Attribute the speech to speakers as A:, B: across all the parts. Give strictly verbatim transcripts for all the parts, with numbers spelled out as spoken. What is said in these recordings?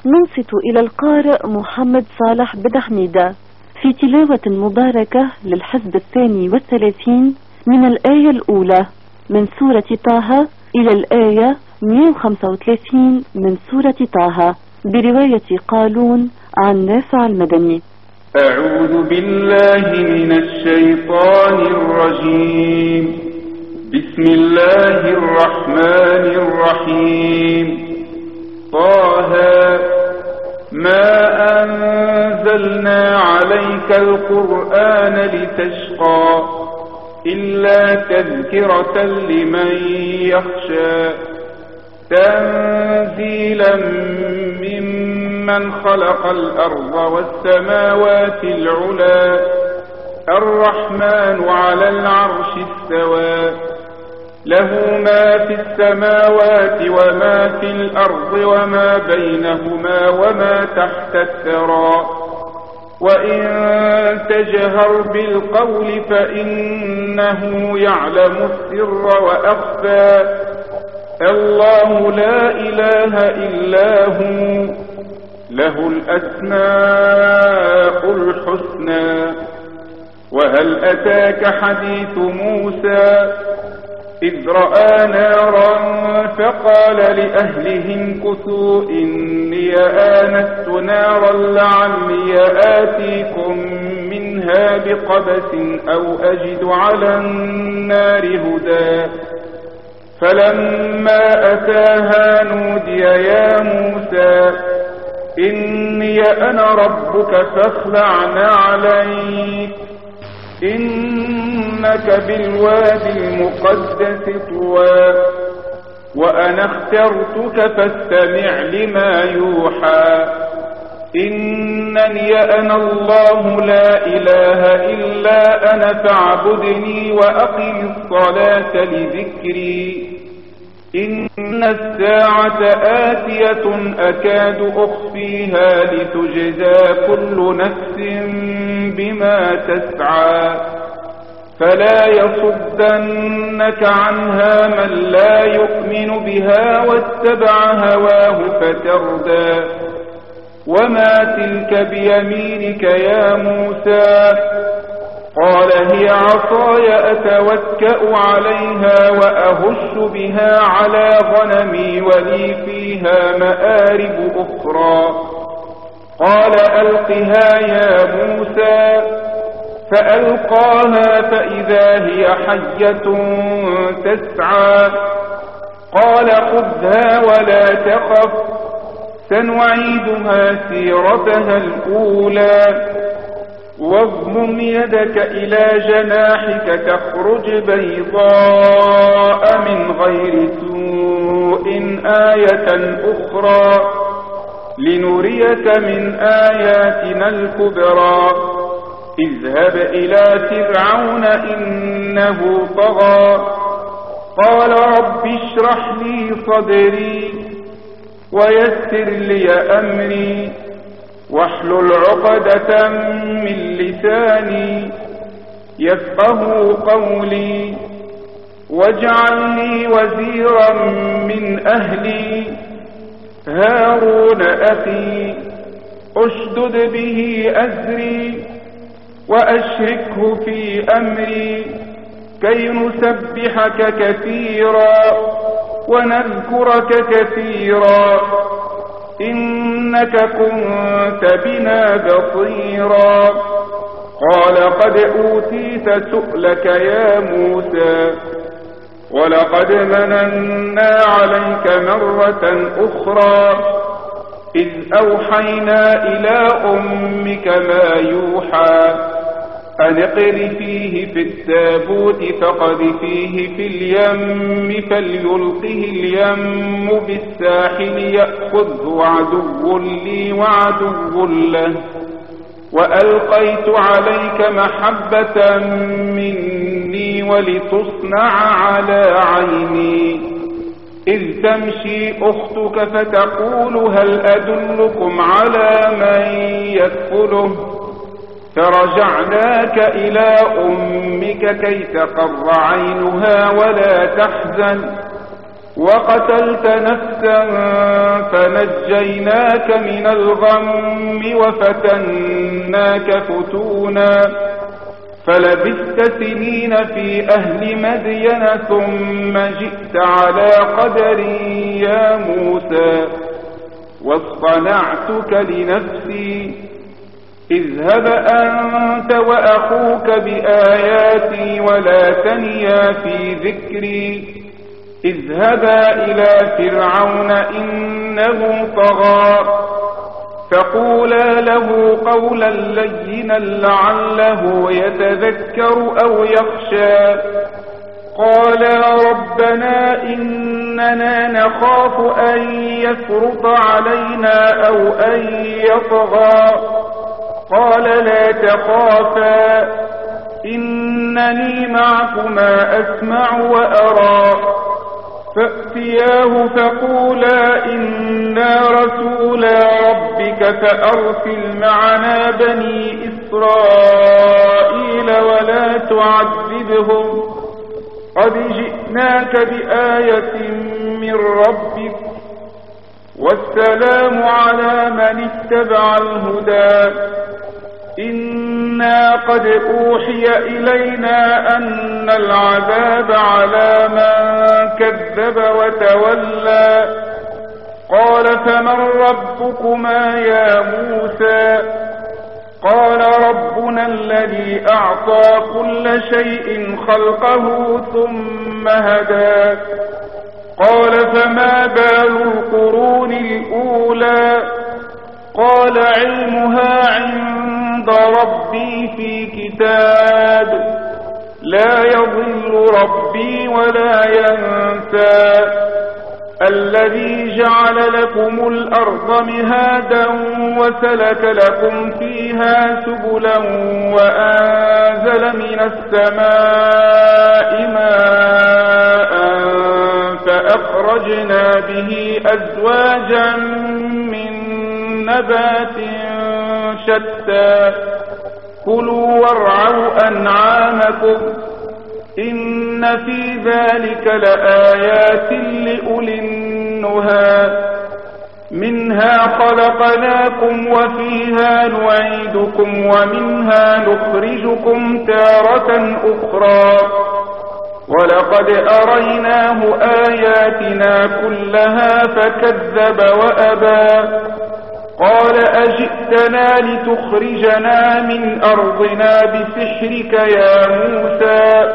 A: ننصت إلى القارئ محمد صالح بن حميدة في تلاوة مباركة للحزب الثاني والثلاثين من الآية الأولى من سورة طه إلى الآية مئة وخمسة وثلاثين من سورة طه برواية قالون عن نافع المدني.
B: أعوذ بالله من الشيطان الرجيم. بسم الله الرحمن الرحيم. طه ما أنزلنا عليك القرآن لتشقى إلا تذكرة لمن يخشى تنزيلا ممن خلق الأرض والسماوات العلى الرحمن على العرش استوى له ما في السماوات وما في الأرض وما بينهما وما تحت الثرى وإن تجهر بالقول فإنه يعلم السر وأخفى الله لا إله إلا هو له الأسماء الحسنى. وهل أتاك حديث موسى إذ رأى نارا فقال لأهلهم كثوا إني آنست نارا لعلي آتيكم منها بقبس أو أجد على النار هدى فلما أتاها نودي يا موسى إني أنا ربك فاخلع عليك إنك بالوادي المقدس طوى وأنا اخترتك فاستمع لما يوحى إنني أنا الله لا إله إلا أنا فاعبدني وأقم الصلاة لذكري إن الساعة آتية أكاد أخفيها لتجزى كل نفس بما تسعى فلا يصدنك عنها من لا يؤمن بها واتبع هواه فتردى وما تلك بيمينك يا موسى قال هي عصاي أتوكأ عليها وأهش بها على غنمي ولي فيها مآرب أخرى قال ألقها يا موسى فألقاها فإذا هي حية تسعى قال خذها ولا تخف سنعيدها سيرتها الأولى واضمم يدك إلى جناحك تخرج بيضاء من غير سوء آية أخرى لنريك من آياتنا الكبرى اذهب إلى فرعون إنه طغى قال رب اشرح لي صدري ويسر لي أمري واحلل عقدة من لساني يفقه قولي واجعل لي وزيرا من أهلي هارون أخي أشدد به أزري وأشركه في أمري كي نسبحك كثيرا ونذكرك كثيرا إنك كنت بنا بصيرا قال قد أوتيت سؤلك يا موسى ولقد مننا عليك مرة أخرى إذ أوحينا إلى أمك ما يوحى أن اقذفيه في التابوت فقذفيه في اليم فليلقه اليم بالساحل يأخذه عدو لي وعدو له وألقيت عليك محبة مني ولتصنع على عيني إذ تمشي أختك فتقول هل أدلكم على من يكفله فرجعناك إلى أمك كي تقر عينها ولا تحزن وقتلت نفسا فنجيناك من الغم وفتناك فتونا فلبثت سنين في أهل مدين ثم جئت على قدر يا موسى واصطنعتك لنفسي اذهب أنت وأخوك بآياتي ولا تنيا في ذكري اذهبا إلى فرعون إنه طغى فقولا له قولا لينا لعله يتذكر أو يخشى قالا ربنا إننا نخاف أن يفرط علينا أو أن يطغى قال لا تخافا إنني معكما أسمع وأرى فأتياه فقولا إنا رسولا ربك فأرسل معنا بني إسرائيل ولا تعذبهم قد جئناك بآية من ربك والسلام على من اتبع الهدى إنا قد أوحي إلينا أن العذاب على من كذب وتولى قال فمن ربكما يا موسى قال ربنا الذي أعطى كل شيء خلقه ثم هدى قال فما بال القرون الأولى قال علمها عند ربي في كتاب لا يضل ربي ولا ينسى الذي جعل لكم الأرض مهادا وسلك لكم فيها سبلا وأنزل من السماء ماء فأخرجنا به أزواجا من نبات شتى كلوا وارعوا أنعامكم إن في ذلك لآيات لأولي النهى منها خلقناكم وفيها نعيدكم ومنها نخرجكم تارة أخرى ولقد أريناه آياتنا كلها فكذب وأبى قال أجئتنا لتخرجنا من أرضنا بسحرك يا موسى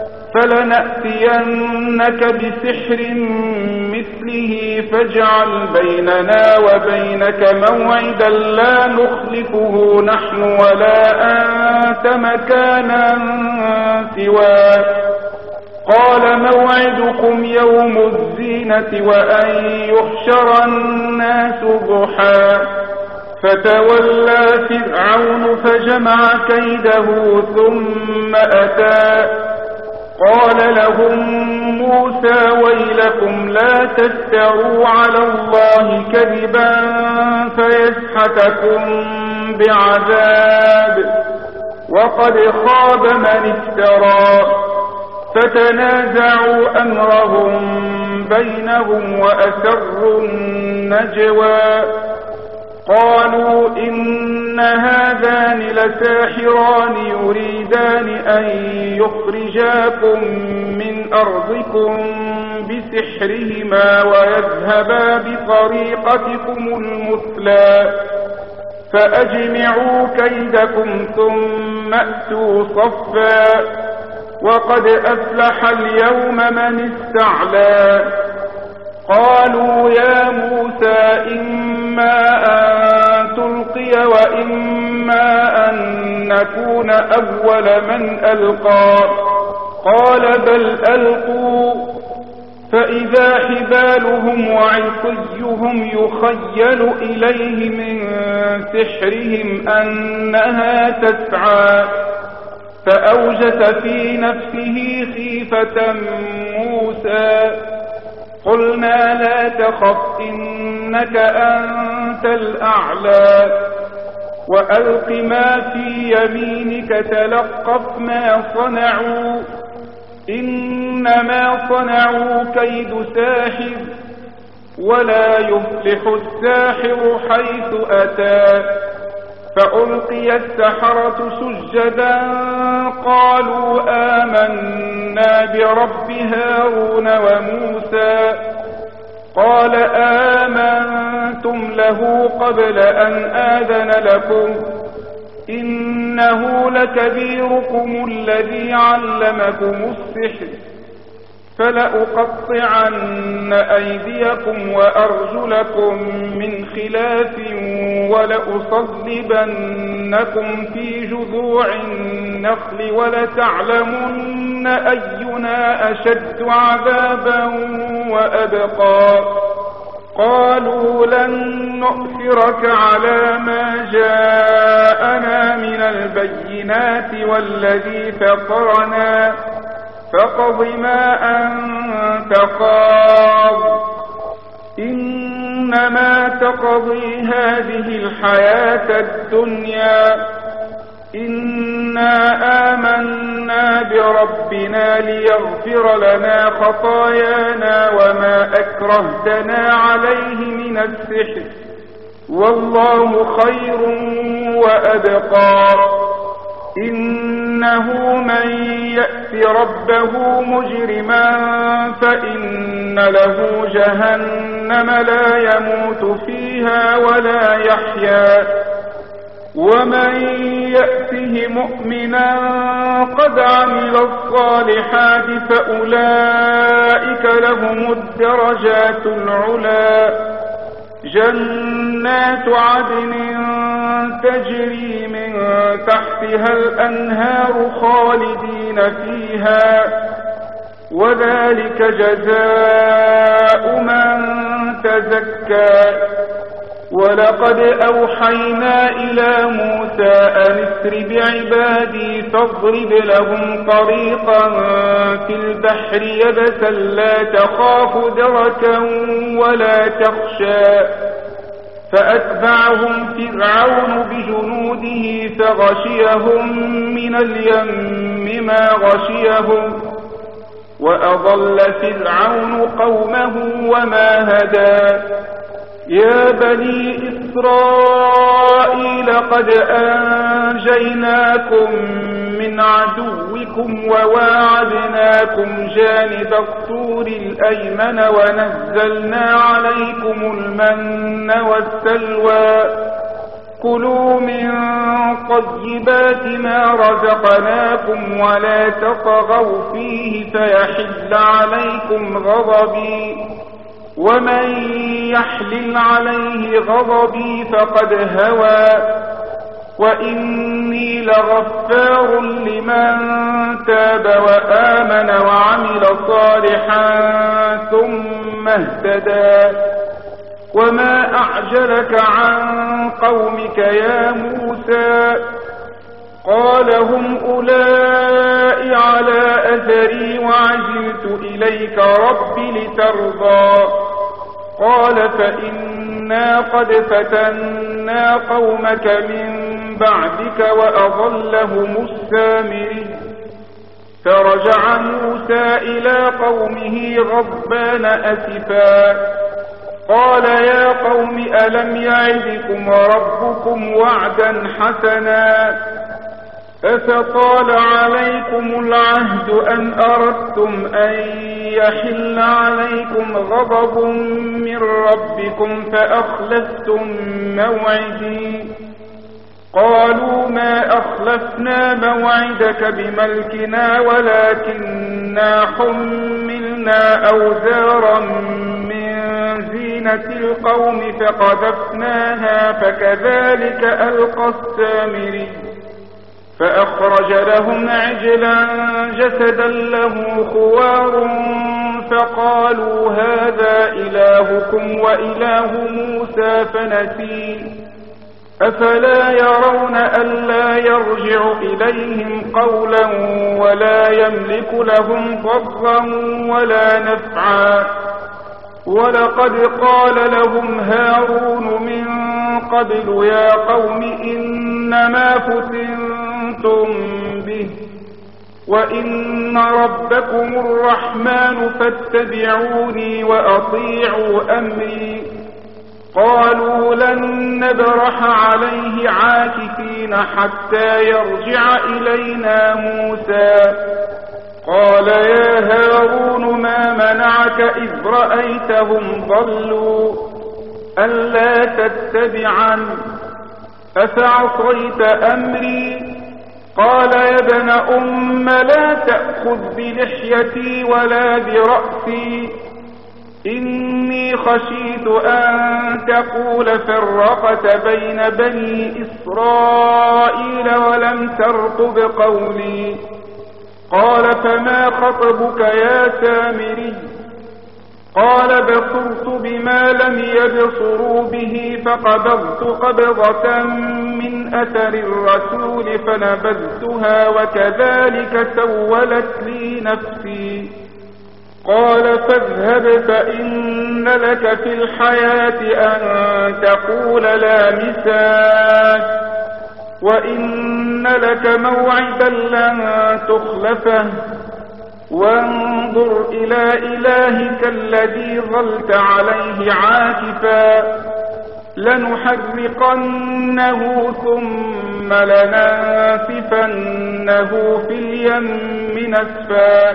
B: فلنأتينك بسحر مثله فاجعل بيننا وبينك موعدا لا نخلفه نحن ولا أنت مكانا سواه قال موعدكم يوم الزينة وأن يحشر الناس ضحى فتولى فرعون فجمع كيده ثم أتى قال لهم موسى ويلكم لا تفتروا على الله كذبا فيسحتكم بعذاب وقد خاب من افترى فتنازعوا أمرهم بينهم وأسروا النجوى قالوا إن هذان لساحران يريدان أن يخرجاكم من أرضكم بسحرهما ويذهبا بطريقتكم المثلى فأجمعوا كيدكم ثم أتوا صفا وقد أفلح اليوم من استعلى قالوا يا موسى إما أن تلقي وإما أن نكون أول من ألقى قال بل ألقوا فإذا حبالهم وعصيهم يخيل إليه من سحرهم أنها تسعى فأوجس في نفسه خيفة موسى قلنا لا تخف إنك أنت الأعلى وألق ما في يمينك تلقف ما صنعوا إنما صنعوا كيد ساحر ولا يفلح الساحر حيث أتى. فألقي السحرة سجدا قالوا آمنا برب هارون وموسى. قال آمنتم له قبل أن آذن لكم إنه لكبيركم الذي علمكم السحر فلأقطعن أيديكم وأرجلكم من خلاف ولأصلبنكم في جذوع النخل ولتعلمن أينا أشد عذابا وأبقى. قالوا لن نؤثرك على ما جاءنا من البينات والذي فطرنا فاقض ما أنت قاض إنما تقضي هذه الحياة الدنيا إنا آمنا بربنا ليغفر لنا خطايانا وما أكرهتنا عليه من السحر والله خير وأبقى. إنه من يأت ربه مجرما فإن له جهنم لا يموت فيها ولا يحيا ومن يأته مؤمنا قد عمل الصالحات فأولئك لهم الدرجات العلى جنات عدن تجري من تحتها الأنهار خالدين فيها وذلك جزاء من تزكى. ولقد أوحينا إلى موسى أن اسر بعبادي فاضرب لهم طريقا في البحر يبسا لا تخاف دركا ولا تخشى. فأتبعهم فرعون بجنوده فغشيهم من اليم ما غشيهم وأضل فرعون قومه وما هدى. يا بني إسرائيل قد أنجيناكم من عدوكم وواعدناكم جانب الطور الأيمن ونزلنا عليكم المن والسلوى كلوا من طيبات ما رزقناكم ولا تطغوا فيه فيحل عليكم غضبي ومن يحلل عليه غضبي فقد هوى وإني لغفار لمن تاب وآمن وعمل صالحا ثم اهتدى. وما أعجلك عن قومك يا موسى؟ قال هم أولئك على أثري وعجلت إليك رب لترضى. قال فإنا قد فتنا قومك من بعدك وأضلهم السامري. فرجع موسى إلى قومه غضبان أسفا قال يا قوم ألم يعدكم ربكم وعدا حسنا أفطال عليكم العهد أم أردتم أن يحل عليكم غضب من ربكم فأخلفتم موعدي؟ قالوا ما أخلفنا موعدك بملكنا ولكننا حملنا أوزارا من زينة القوم فقذفناها فكذلك ألقى السامري. فأخرج لهم عجلا جسدا له خوار فقالوا هذا إلهكم وإله موسى فنسي. أفلا يرون ألا يرجع إليهم قولا ولا يملك لهم ضرا ولا نفعا؟ ولقد قال لهم هارون من قبل يا قوم إنما فتنتم به وإن ربكم الرحمن فاتبعوني وأطيعوا أمري. قالوا لن نبرح عليه عاكفين حتى يرجع إلينا موسى. قال يا هارون ما منعك إذ رأيتهم ضلوا ألا تتبعن أفعصيت أمري؟ قال يا ابن أم لا تأخذ بلحيتي ولا برأسي إني خشيت أن تقول فرقت بين بني إسرائيل ولم ترقب قولي. قال فما خطبك يا سامري؟ قال بصرت بما لم يبصروا به فقبضت قبضة من أثر الرسول فنبذتها وكذلك سولت لي نفسي. قال فاذهب فإن لك في الحياة أن تقول لا مساس وإن لك موعدا لن تخلفه وانظر إلى إلهك الذي ظلت عليه عاكفا لنحرقنه ثم لننسفنه في اليم نسفا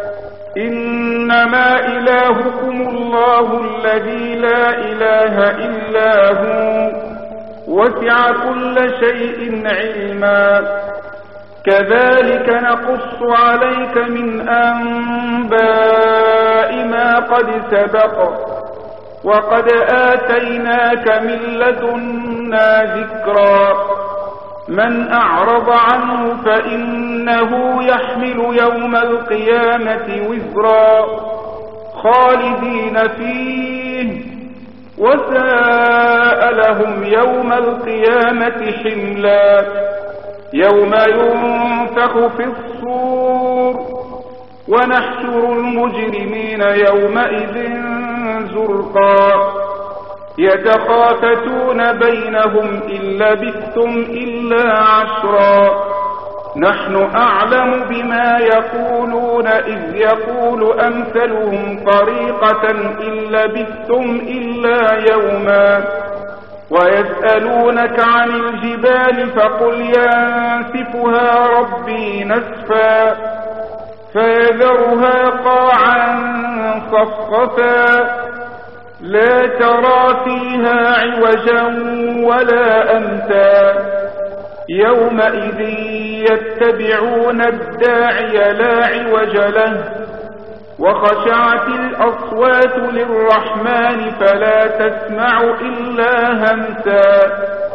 B: إنما إلهكم الله الذي لا إله إلا هو وسع كل شيء علما كذلك نقص عليك من أنباء ما قد سبق وقد آتيناك من لدنا ذكرا من أعرض عنه فإنه يحمل يوم القيامة وزرا خالدين فيه وساء لهم يوم القيامة حملا يوم ينفخ في الصور ونحشر المجرمين يومئذ زرقا يتخافتون بينهم إن لبثتم إلا عشرا نحن أعلم بما يقولون إذ يقول أمثلهم طريقة إن لبثتم إلا يوما ويسألونك عن الجبال فقل ينسفها ربي نسفا فيذرها قاعا صفصفا لا ترى فيها عوجا ولا أمتا يومئذ يتبعون الداعي لا عوج له وخشعت الأصوات للرحمن فلا تسمع إلا همسا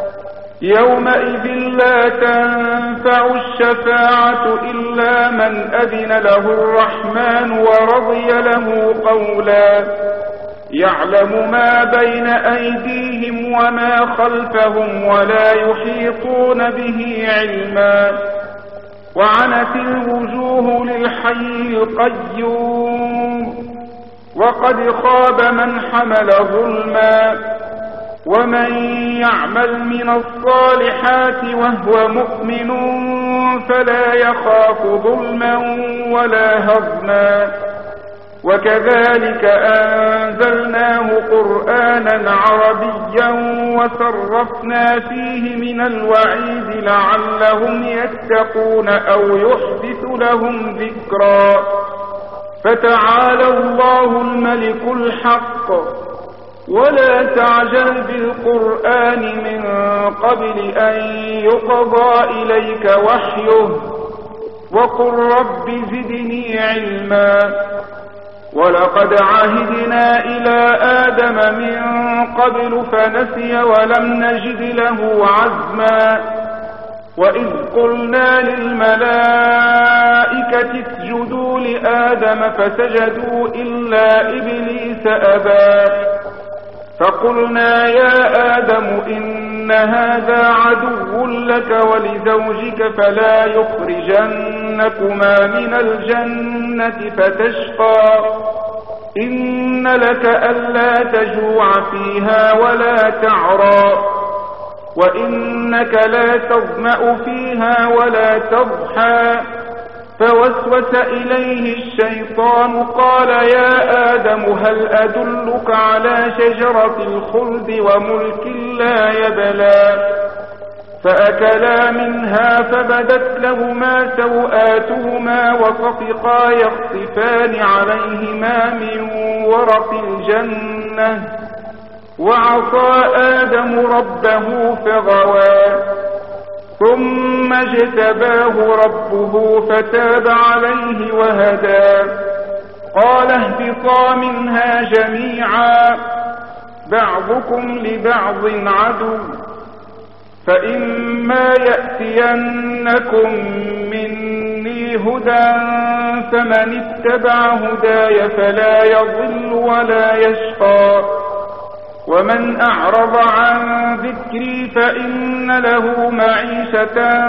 B: يومئذ لا تنفع الشفاعة إلا من أذن له الرحمن ورضي له قولا يعلم ما بين أيديهم وما خلفهم ولا يحيطون به علما وعنت الوجوه للحي القيوم وقد خاب من حمل ظلما ومن يعمل من الصالحات وهو مؤمن فلا يخاف ظلما ولا هضما وكذلك أنزلناه قرآنا عربيا وصرفنا فيه من الوعيد لعلهم يتقون أو يحدث لهم ذكرا فتعالى الله الملك الحق ولا تعجل بالقرآن من قبل أن يقضى إليك وحيه وقل رب زدني علما ولقد عهدنا إلى آدم من قبل فنسي ولم نجد له عزما وإذ قلنا للملائكة اسجدوا لآدم فسجدوا إلا إبليس أبى فقلنا يا آدم إن هذا عدو لك ولزوجك فلا يخرجنكما من الجنة فتشقى إن لك ألا تجوع فيها ولا تعرى وإنك لا تظمأ فيها ولا تضحى فوسوس إليه الشيطان قال يا آدم هل أدلك على شجرة الخلد وملك لا يبلى فأكلا منها فبدت لهما سوآتهما وطفقا يخصفان عليهما من ورق الجنة وعصى آدم ربه فغوى ثم اجتباه ربه فتاب عليه وهدى قال اهبطا منها جميعا بعضكم لبعض عدو فإما يأتينكم مني هدى فمن اتبع هداي فلا يضل ولا يشقى ومن أعرض عن ذكري فإن له معيشة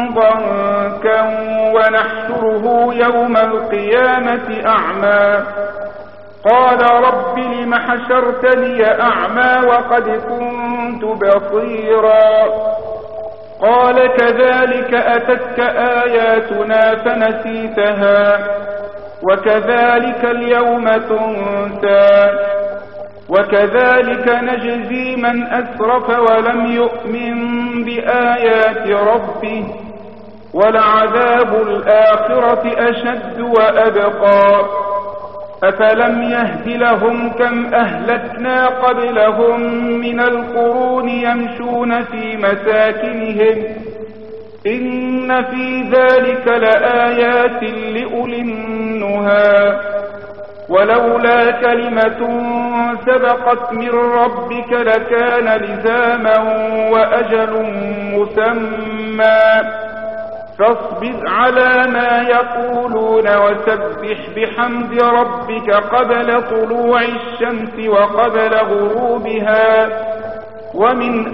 B: ضنكا ونحشره يوم القيامة أعمى قال رب لم حشرتني أعمى وقد كنت بصيرا قال كذلك أتتك آياتنا فنسيتها وكذلك اليوم تنسى وكذلك نجزي من أسرف ولم يؤمن بآيات ربه ولعذاب الآخرة أشد وأبقى أفلم يهد لهم كم أهلكنا قبلهم من القرون يمشون في مساكنهم إن في ذلك لآيات لأولي النهى ولولا كلمة سبقت من ربك لكان لزاما وأجل مسمى فاصبر على ما يقولون وسبح بحمد ربك قبل طلوع الشمس وقبل غروبها ومن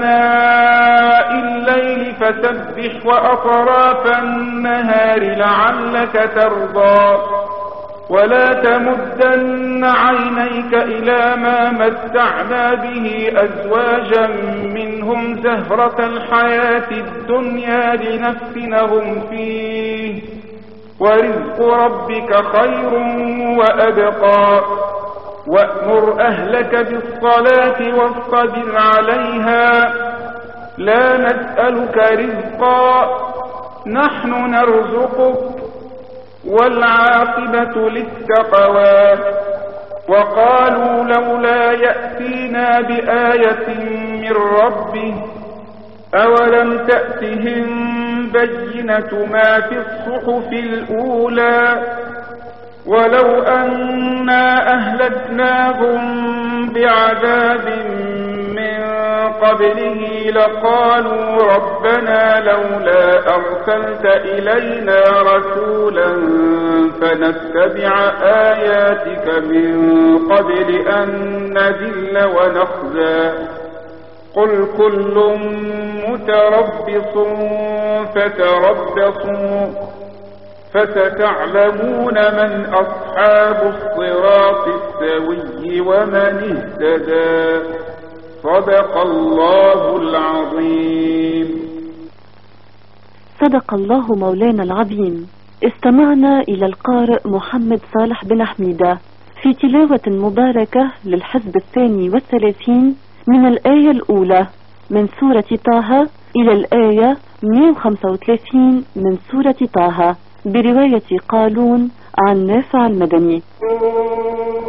B: آناء الليل فسبح وأطراف النهار لعلك ترضى ولا تمدن عينيك إلى ما متعنا به أزواجا منهم زهرة الحياة الدنيا لنفتنهم فيه ورزق ربك خير وأبقى وأمر أهلك بالصلاة واصطبر عليها لا نسألك رزقا نحن نرزقك والعاقبة للتقوى وقالوا لولا يأتينا بآية من ربه أولم تأتهم بينة ما في الصحف الأولى ولو أنا أهلكناهم بعذاب من قبله لقالوا ربنا لولا أرسلت إلينا رسولا فنتبع آياتك من قبل أن نذل ونخزى قل كل متربص فتربصوا فستعلمون من أصحاب الصراط السوي ومن اهتدى صدق الله العظيم.
A: صدق الله مولانا العظيم. استمعنا إلى القارئ محمد صالح بن حميدة في تلاوة مباركة للحزب الثاني والثلاثين من الآية الأولى من سورة طه إلى الآية مئة وخمسة وثلاثين من سورة طه برواية قالون عن نافع المدني.